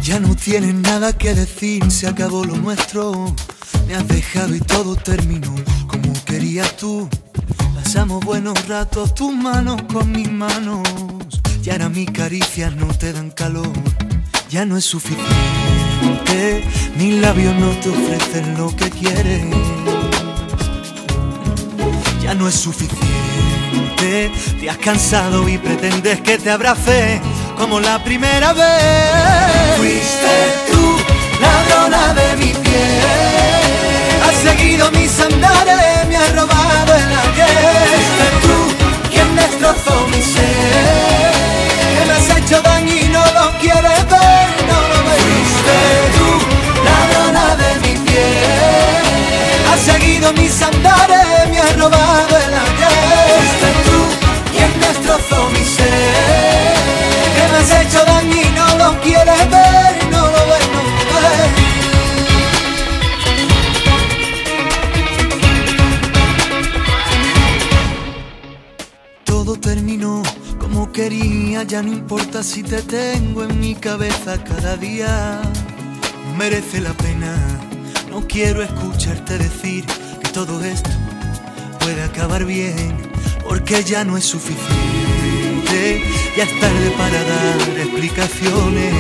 Ya no tienes nada que decir, se acabó lo nuestro. Me has dejado y todo terminó como querías tú. Pasamos buenos ratos, tus manos con mis manos. Y ahora mis caricias no te dan calor. Ya no es suficiente, mis labios no te ofrecen lo que quieres. Ya no es suficiente, te has cansado y pretendes que te abrace como la primera vez. Fuiste tú, ladrona de mi piel. Has seguido mis andares, me has robado el ayer. Fuiste tú quien destrozó mi ser. Que me has hecho daño y no lo quieres ver, no lo ves. Fuiste tú, ladrona de mi piel. Has seguido mis andares, me has robado el ayer. Fuiste tú quien destrozó mi ser. Que me has hecho daño y no lo quieres ver, no lo ves, no lo ves. Todo terminó como quería, ya no importa si te tengo en mi cabeza cada día. No merece la pena, no quiero escucharte decir que todo esto puede acabar bien, porque ya no es suficiente, ya es tarde para dar explicaciones.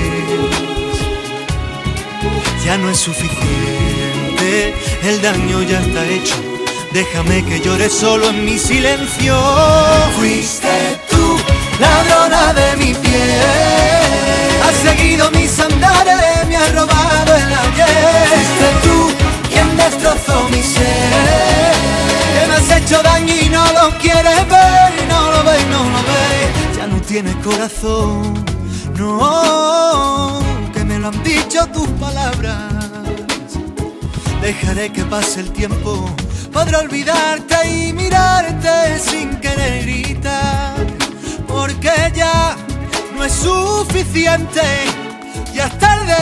Ya no es suficiente, el daño ya está hecho, déjame que llore solo en mi silencio. Fuiste tú, ladrona de mi piel. Has seguido mis andares, me has robado el ayer. Fuiste tú quien destrozó mi ser. Que me has hecho daño y no lo quieres ver, no lo ves, no lo ves. Ya no tienes corazón, no, que me lo han dicho tus palabras. Dejaré que pase el tiempo, podré olvidarte y mirarte sin querer gritar, porque ya no es suficiente, ya es tarde.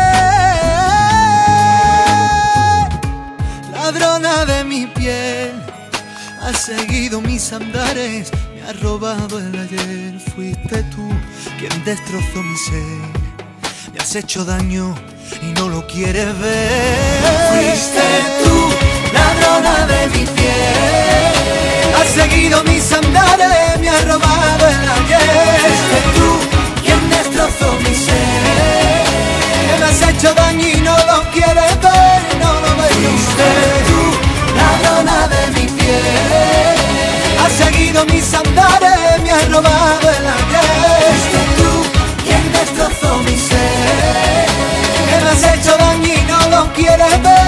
Ladrona de mi piel, has seguido mis andares, me has robado el ayer. Fuiste tú quien destrozó mi ser, me has hecho daño y no lo quieres ver. Fuiste tú, ladrona de mi piel. Has seguido mis andares, me has robado el ayer. Fuiste tú quien destrozó mi ser. Que me has hecho daño y no lo quieres ver, no lo ves. Fuiste tú, ladrona de mi piel. Has seguido mis andares, me has robado el ayer. Fuiste tú quien destrozó mi ser. Que me has hecho daño y no lo quieres ver.